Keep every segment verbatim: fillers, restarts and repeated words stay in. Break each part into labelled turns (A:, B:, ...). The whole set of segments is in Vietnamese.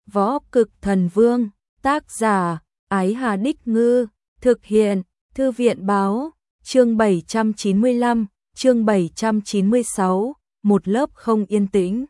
A: Võ Cực Thần Vương, tác giả, Ái Hà Đích Ngư, thực hiện, Thư viện Báo, chương bảy trăm chín mươi lăm, chương bảy trăm chín mươi sáu, một lớp không yên tĩnh.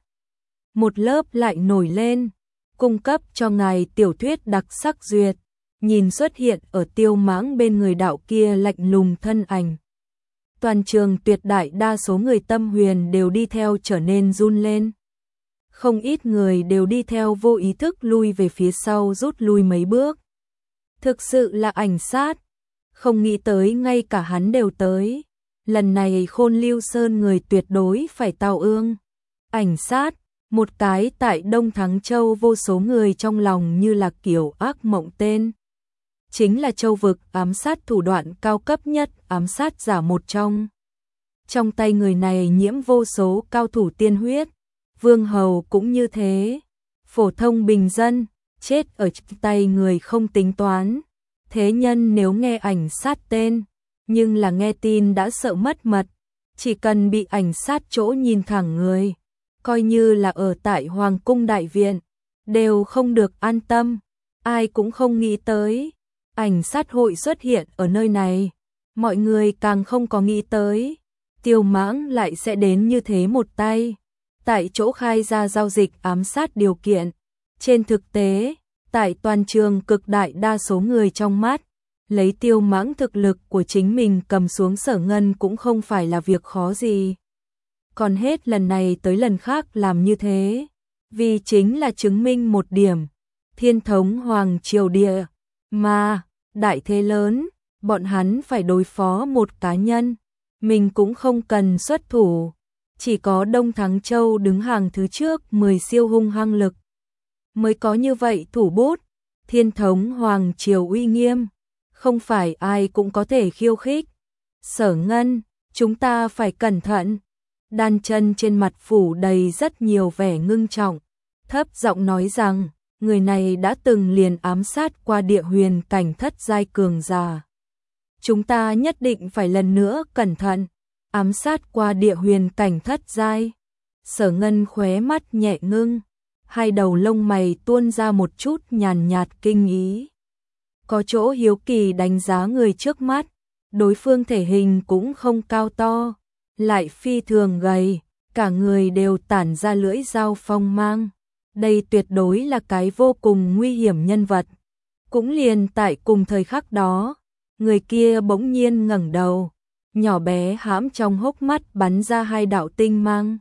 A: Một lớp lại nổi lên, cung cấp cho ngài tiểu thuyết đặc sắc duyệt, nhìn xuất hiện ở Tiêu Mãng bên người đạo kia lạnh lùng thân ảnh. Toàn trường tuyệt đại đa số người tâm huyền đều đi theo trở nên run lên. Không ít người đều đi theo vô ý thức lui về phía sau rút lui mấy bước. Thực sự là ảnh sát, không nghĩ tới ngay cả hắn đều tới. Lần này Khôn Lưu Sơn người tuyệt đối phải tao ương. Ảnh sát, một cái tại Đông Thắng Châu vô số người trong lòng như là kiểu ác mộng tên. Chính là châu vực ám sát thủ đoạn cao cấp nhất, ám sát giả một trong. Trong tay người này nhiễm vô số cao thủ tiên huyết, vương hầu cũng như thế. Phổ thông bình dân, chết ở tay người không tính toán. Thế nhân nếu nghe ảnh sát tên, nhưng là nghe tin đã sợ mất mật. Chỉ cần bị ảnh sát chỗ nhìn thẳng người, coi như là ở tại Hoàng cung đại viện, đều không được an tâm. Ai cũng không nghĩ tới ảnh sát hội xuất hiện ở nơi này. Mọi người càng không có nghĩ tới Tiêu Mãng lại sẽ đến như thế một tay, tại chỗ khai ra giao dịch ám sát điều kiện. Trên thực tế, tại toàn trường cực đại đa số người trong mắt, lấy Tiêu Mãng thực lực của chính mình cầm xuống Sở Ngân cũng không phải là việc khó gì. Còn hết lần này tới lần khác làm như thế, vì chính là chứng minh một điểm, thiên thống hoàng triều địa, mà, đại thế lớn, bọn hắn phải đối phó một cá nhân, mình cũng không cần xuất thủ. Chỉ có Đông Thắng Châu đứng hàng thứ trước mười siêu hung hăng lực, mới có như vậy thủ bút. Thiên thống hoàng triều uy nghiêm, không phải ai cũng có thể khiêu khích. Sở Ngân, chúng ta phải cẩn thận. Đan Chân trên mặt phủ đầy rất nhiều vẻ ngưng trọng, thấp giọng nói rằng, người này đã từng liền ám sát qua địa huyền cảnh thất giai cường giả. Chúng ta nhất định phải lần nữa cẩn thận. Ám sát qua địa huyền cảnh thất giai. Sở Ngân khóe mắt nhẹ ngưng, hai đầu lông mày tuôn ra một chút nhàn nhạt kinh ý. Có chỗ hiếu kỳ đánh giá người trước mắt, đối phương thể hình cũng không cao to, lại phi thường gầy, cả người đều tản ra lưỡi dao phong mang. Đây tuyệt đối là cái vô cùng nguy hiểm nhân vật. Cũng liền tại cùng thời khắc đó, người kia bỗng nhiên ngẩng đầu, nhỏ bé hãm trong hốc mắt bắn ra hai đạo tinh mang.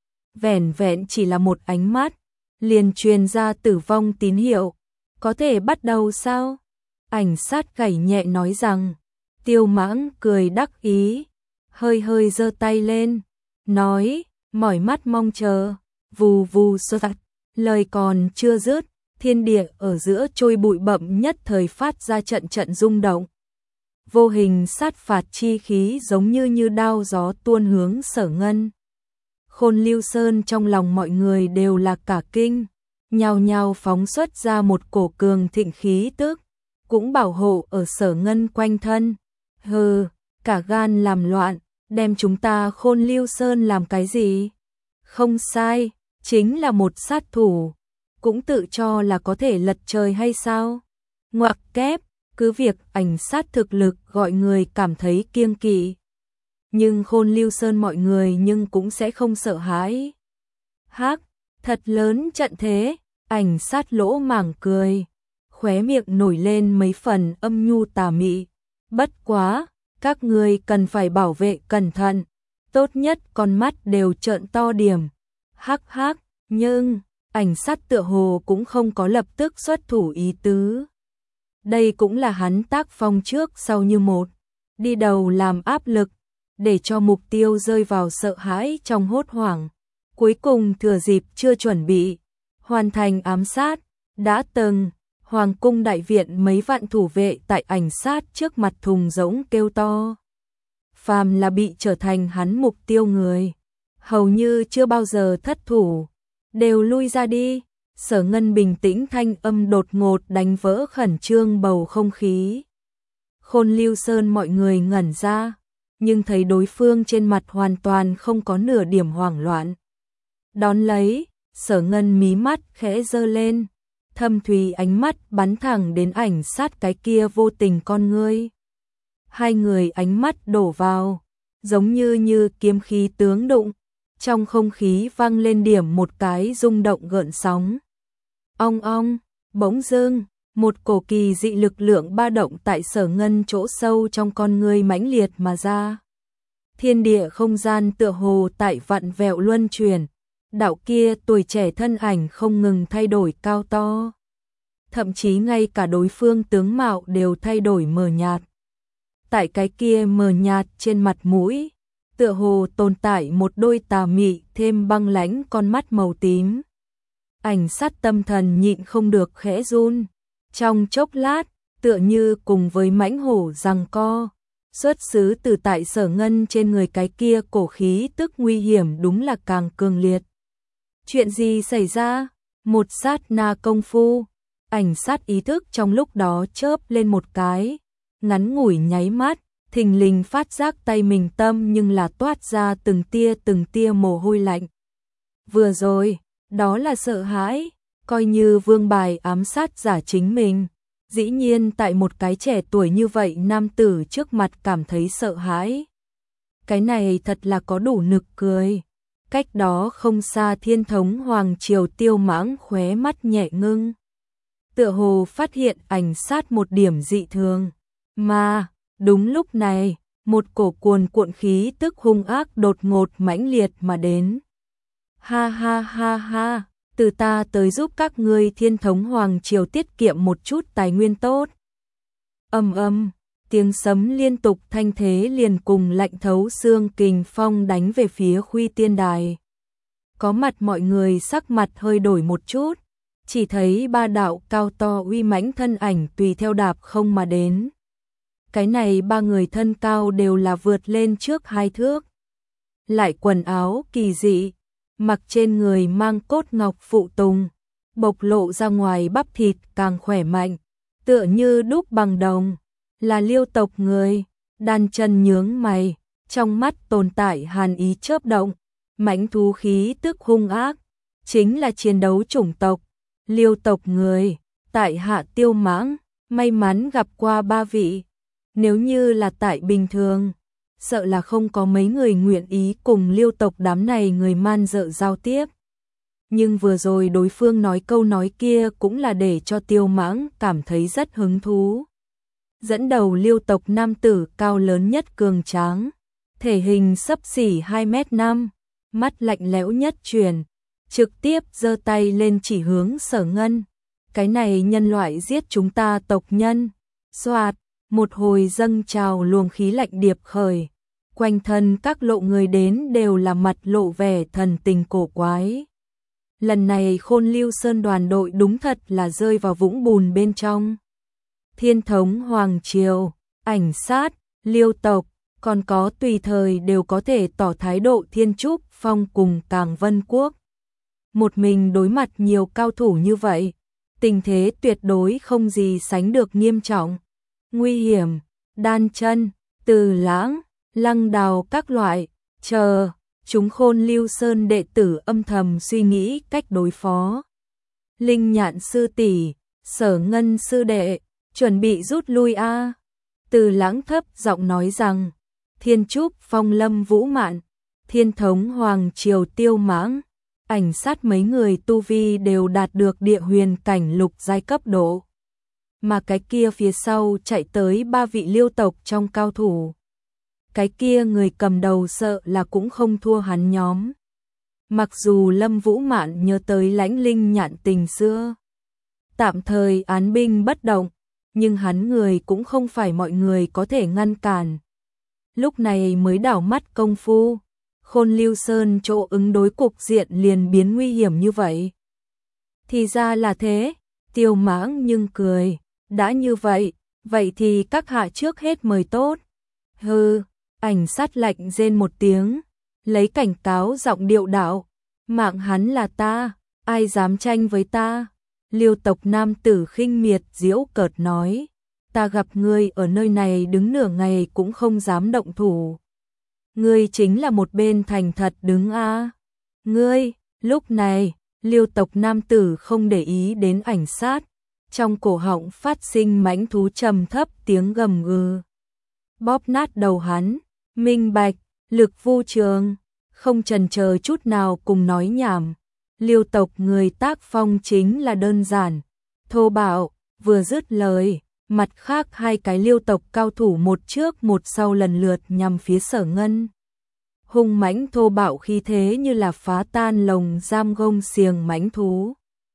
A: Vẻn vẹn chỉ là một ánh mắt, liền truyền ra tử vong tín hiệu. Có thể bắt đầu sao? Ảnh sát gảy nhẹ nói rằng. Tiêu Mãng cười đắc ý, hơi hơi giơ tay lên, nói, mỏi mắt mong chờ. Vù vù sơ tạch, lời còn chưa dứt, thiên địa ở giữa trôi bụi bậm nhất thời phát ra trận trận rung động. Vô hình sát phạt chi khí giống như như đao gió tuôn hướng Sở Ngân. Khôn Lưu Sơn trong lòng mọi người đều là cả kinh, nhao nhao phóng xuất ra một cổ cường thịnh khí tức, cũng bảo hộ ở Sở Ngân quanh thân. Hừ, cả gan làm loạn, đem chúng ta Khôn Lưu Sơn làm cái gì? Không sai, chính là một sát thủ, cũng tự cho là có thể lật trời hay sao? Ngoặc kép, cứ việc ảnh sát thực lực gọi người cảm thấy kiêng kỵ, nhưng Khôn Lưu Sơn mọi người nhưng cũng sẽ không sợ hãi. Hắc, thật lớn trận thế, ảnh sát lỗ mảng cười, khóe miệng nổi lên mấy phần âm nhu tà mị. Bất quá, các người cần phải bảo vệ cẩn thận, tốt nhất con mắt đều trợn to điểm. Hắc hắc, nhưng, ảnh sát tựa hồ cũng không có lập tức xuất thủ ý tứ. Đây cũng là hắn tác phong trước sau như một, đi đầu làm áp lực, để cho mục tiêu rơi vào sợ hãi trong hốt hoảng. Cuối cùng thừa dịp chưa chuẩn bị, hoàn thành ám sát. Đã từng, Hoàng cung đại viện mấy vạn thủ vệ tại ảnh sát trước mặt thùng rỗng kêu to. Phàm là bị trở thành hắn mục tiêu người, hầu như chưa bao giờ thất thủ, đều lui ra đi. Sở Ngân bình tĩnh thanh âm đột ngột đánh vỡ khẩn trương bầu không khí. Khôn Lưu Sơn mọi người ngẩn ra, nhưng thấy đối phương trên mặt hoàn toàn không có nửa điểm hoảng loạn. Đón lấy, Sở Ngân mí mắt khẽ giơ lên, thâm thúy ánh mắt bắn thẳng đến Ảnh Sát cái kia vô tình con ngươi. Hai người ánh mắt đổ vào, giống như như kiếm khí tướng đụng, trong không khí vang lên điểm một cái rung động gợn sóng. Ong ong, bỗng dưng, một cổ kỳ dị lực lượng ba động tại Sở Ngân chỗ sâu trong con ngươi mãnh liệt mà ra. Thiên địa không gian tựa hồ tại vặn vẹo luân chuyển, đạo kia tuổi trẻ thân ảnh không ngừng thay đổi cao to. Thậm chí ngay cả đối phương tướng mạo đều thay đổi mờ nhạt. Tại cái kia mờ nhạt trên mặt mũi, tựa hồ tồn tại một đôi tà mị thêm băng lãnh con mắt màu tím. Ảnh Sát tâm thần nhịn không được khẽ run, trong chốc lát, tựa như cùng với mãnh hổ giằng co, xuất xứ từ tại Sở Ngân trên người cái kia cổ khí tức nguy hiểm đúng là càng cường liệt. Chuyện gì xảy ra? Một sát na công phu, Ảnh Sát ý thức trong lúc đó chớp lên một cái, ngắn ngủi nháy mắt, thình lình phát giác tay mình tâm nhưng là toát ra từng tia từng tia mồ hôi lạnh. Vừa rồi, đó là sợ hãi, coi như vương bài ám sát giả chính mình, dĩ nhiên tại một cái trẻ tuổi như vậy nam tử trước mặt cảm thấy sợ hãi. Cái này thật là có đủ nực cười. Cách đó không xa Thiên thống Hoàng Triều Tiêu Mãng khóe mắt nhẹ ngưng, tựa hồ phát hiện Ảnh Sát một điểm dị thường. Mà, đúng lúc này, một cổ cuồn cuộn khí tức hung ác đột ngột mãnh liệt mà đến. Ha ha ha ha, từ ta tới giúp các ngươi Thiên thống Hoàng Triều tiết kiệm một chút tài nguyên tốt. Âm âm, tiếng sấm liên tục thanh thế liền cùng lạnh thấu xương kình phong đánh về phía Khuy Tiên Đài. Có mặt mọi người sắc mặt hơi đổi một chút, chỉ thấy ba đạo cao to uy mãnh thân ảnh tùy theo đạp không mà đến. Cái này ba người thân cao đều là vượt lên trước hai thước. Lại quần áo kỳ dị, mặc trên người mang cốt ngọc phụ tùng, bộc lộ ra ngoài bắp thịt càng khỏe mạnh, tựa như đúc bằng đồng, là Liêu tộc người. Đan chân nhướng mày, trong mắt tồn tại hàn ý chớp động, mãnh thú khí tức hung ác, chính là chiến đấu chủng tộc, Liêu tộc người. Tại hạ Tiêu Mãng, may mắn gặp qua ba vị. Nếu như là tại bình thường, sợ là không có mấy người nguyện ý cùng Liêu tộc đám này người man dợ giao tiếp. Nhưng vừa rồi đối phương nói câu nói kia cũng là để cho Tiêu Mãng cảm thấy rất hứng thú. Dẫn đầu Liêu tộc nam tử cao lớn nhất cường tráng, thể hình xấp xỉ hai mét năm, mắt lạnh lẽo nhất truyền, trực tiếp giơ tay lên chỉ hướng Sở Ngân. Cái này nhân loại giết chúng ta tộc nhân. Xoạt, một hồi dâng trào luồng khí lạnh điệp khởi, quanh thân các lộ người đến đều là mặt lộ vẻ thần tình cổ quái. Lần này Khôn Lưu Sơn đoàn đội đúng thật là rơi vào vũng bùn bên trong. Thiên thống Hoàng Triều, Ảnh Sát, Liêu tộc, còn có tùy thời đều có thể tỏ thái độ Thiên Trúc Phong cùng Càng Vân Quốc. Một mình đối mặt nhiều cao thủ như vậy, tình thế tuyệt đối không gì sánh được nghiêm trọng, nguy hiểm. Đan chân, Từ Lãng, Lăng Đào các loại, chờ, chúng Khôn Lưu Sơn đệ tử âm thầm suy nghĩ cách đối phó. Linh Nhạn sư tỷ, Sở Ngân sư đệ, chuẩn bị rút lui a. À. Từ Lãng thấp giọng nói rằng, Thiên Trúc Phong Lâm Vũ Mạn, Thiên thống Hoàng Triều Tiêu Mãng, Ảnh Sát mấy người tu vi đều đạt được địa huyền cảnh lục giai cấp độ. Mà cái kia phía sau chạy tới ba vị Liêu tộc trong cao thủ. Cái kia người cầm đầu sợ là cũng không thua hắn nhóm. Mặc dù Lâm Vũ Mạn nhớ tới Lãnh Linh Nhạn tình xưa, tạm thời án binh bất động, nhưng hắn người cũng không phải mọi người có thể ngăn cản. Lúc này mới đảo mắt công phu, Khôn Lưu Sơn chỗ ứng đối cục diện liền biến nguy hiểm như vậy. Thì ra là thế, Tiêu Mãng nhưng cười, đã như vậy, vậy thì các hạ trước hết mời tốt. Hừ, Ảnh Sát lạnh rên một tiếng, lấy cảnh cáo giọng điệu đạo, mạng hắn là ta, ai dám tranh với ta. Liêu tộc nam tử khinh miệt giễu cợt nói, ta gặp ngươi ở nơi này đứng nửa ngày cũng không dám động thủ. Ngươi chính là một bên thành thật đứng a. Ngươi, lúc này, Liêu tộc nam tử không để ý đến ảnh sát, trong cổ họng phát sinh mãnh thú trầm thấp tiếng gầm gừ. Bóp nát đầu hắn, minh bạch, Lực Vu Trường, không chần chờ chút nào cùng nói nhảm. Liêu tộc người tác phong chính là đơn giản, thô bạo, vừa dứt lời, mặt khác hai cái liêu tộc cao thủ một trước một sau lần lượt nhằm phía Sở Ngân. Hung mãnh thô bạo khí thế như là phá tan lồng giam gông xiềng mãnh thú.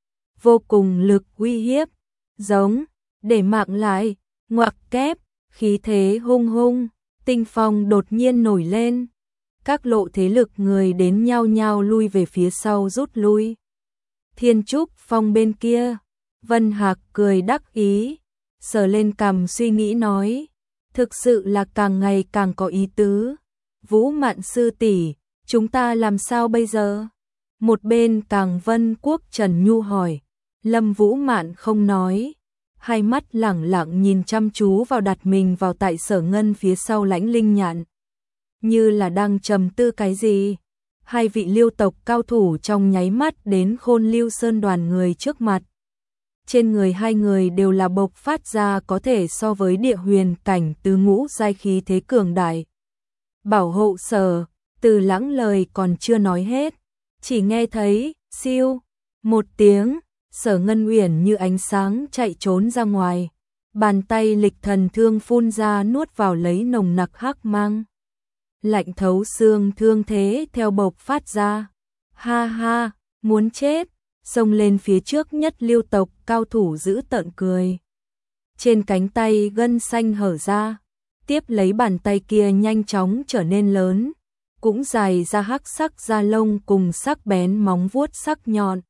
A: Vô cùng lực uy hiếp, giống, để mạng lại, ngoặc kép, khí thế hung hung, tinh phong đột nhiên nổi lên. Các lộ thế lực người đến nhao nhao lui về phía sau rút lui. Thiên Trúc Phong bên kia, Vân Hạc cười đắc ý, sờ lên cằm suy nghĩ nói, thực sự là càng ngày càng có ý tứ. Vũ Mạn sư tỷ, chúng ta làm sao bây giờ? Một bên Càng Vân Quốc Trần Nhu hỏi. Lâm Vũ Mạn không nói, hai mắt lẳng lặng nhìn chăm chú vào đặt mình vào tại Sở Ngân phía sau Lãnh Linh Nhạn, như là đang trầm tư cái gì. Hai vị liêu tộc cao thủ trong nháy mắt đến Khôn Lưu Sơn đoàn người trước mặt. Trên người hai người đều là bộc phát ra có thể so với địa huyền cảnh tứ ngũ giai khí thế cường đại. Bảo hộ Sở, Từ Lãng lời còn chưa nói hết, chỉ nghe thấy siêu một tiếng, Sở Ngân Uyển như ánh sáng chạy trốn ra ngoài, bàn tay lịch thần thương phun ra nuốt vào lấy nồng nặc hắc mang. Lạnh thấu xương thương thế theo bộc phát ra. Ha ha, muốn chết, xông lên phía trước nhất liêu tộc cao thủ giữ tợn cười. Trên cánh tay gân xanh hở ra, tiếp lấy bàn tay kia nhanh chóng trở nên lớn, cũng dài ra hắc sắc da lông cùng sắc bén móng vuốt sắc nhọn.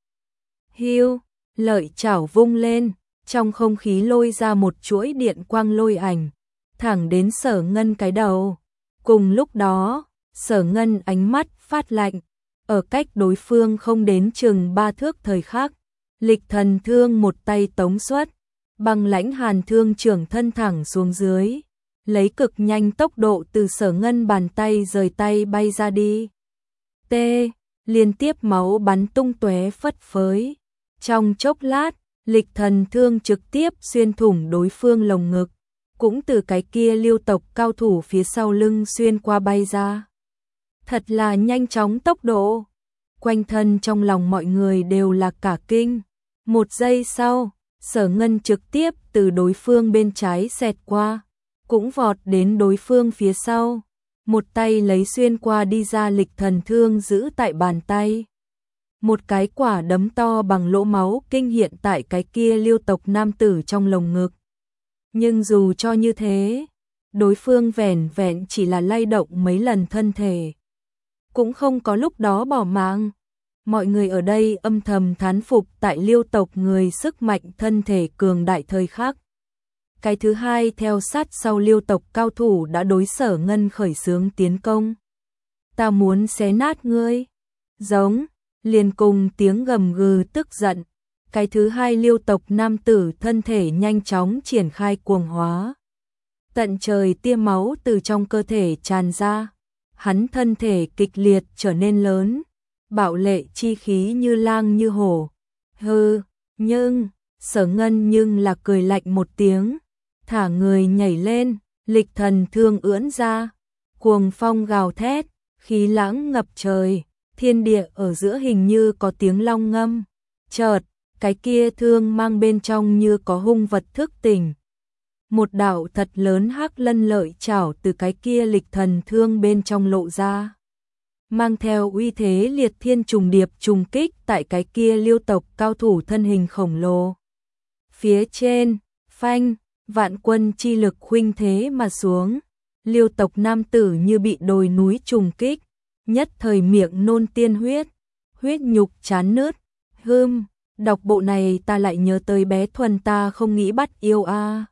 A: Hiu, lợi chảo vung lên, trong không khí lôi ra một chuỗi điện quang lôi ảnh, thẳng đến Sở Ngân cái đầu. Cùng lúc đó, Sở Ngân ánh mắt phát lạnh, ở cách đối phương không đến chừng ba thước thời khắc, lịch thần thương một tay tống xuất, băng lãnh hàn thương trưởng thân thẳng xuống dưới, lấy cực nhanh tốc độ từ Sở Ngân bàn tay rời tay bay ra đi. T, liên tiếp máu bắn tung tóe phất phới. Trong chốc lát, lịch thần thương trực tiếp xuyên thủng đối phương lồng ngực, cũng từ cái kia liêu tộc cao thủ phía sau lưng xuyên qua bay ra. Thật là nhanh chóng tốc độ. Quanh thân trong lòng mọi người đều là cả kinh. Một giây sau, Sở Ngân trực tiếp từ đối phương bên trái xẹt qua, cũng vọt đến đối phương phía sau, một tay lấy xuyên qua đi ra lịch thần thương giữ tại bàn tay. Một cái quả đấm to bằng lỗ máu kinh hiện tại cái kia liêu tộc nam tử trong lồng ngực. Nhưng dù cho như thế, đối phương vẻn vẹn chỉ là lay động mấy lần thân thể, cũng không có lúc đó bỏ mạng. Mọi người ở đây âm thầm thán phục tại liêu tộc người sức mạnh thân thể cường đại thời khắc. Cái thứ hai theo sát sau liêu tộc cao thủ đã đối Sở Ngân khởi xướng tiến công. Ta muốn xé nát ngươi. Giống, liền cùng tiếng gầm gừ tức giận. Cái thứ hai liêu tộc nam tử thân thể nhanh chóng triển khai cuồng hóa. Tận trời tia máu từ trong cơ thể tràn ra. Hắn thân thể kịch liệt trở nên lớn. Bạo lệ chi khí như lang như hổ. Hừ, nhưng, Sở Ngân nhưng là cười lạnh một tiếng. Thả người nhảy lên, lịch thần thương ưỡn ra. Cuồng phong gào thét, khí lãng ngập trời. Thiên địa ở giữa hình như có tiếng long ngâm. Chợt, cái kia thương mang bên trong như có hung vật thức tỉnh. Một đạo thật lớn hắc lân lợi chảo từ cái kia lịch thần thương bên trong lộ ra. Mang theo uy thế liệt thiên trùng điệp trùng kích tại cái kia liêu tộc cao thủ thân hình khổng lồ. Phía trên, phanh, vạn quân chi lực khuynh thế mà xuống. Liêu tộc nam tử như bị đồi núi trùng kích, nhất thời miệng nôn tiên huyết, huyết nhục chán nứt. Hưm, đọc bộ này ta lại nhớ tới bé Thuần ta không nghĩ bắt yêu a.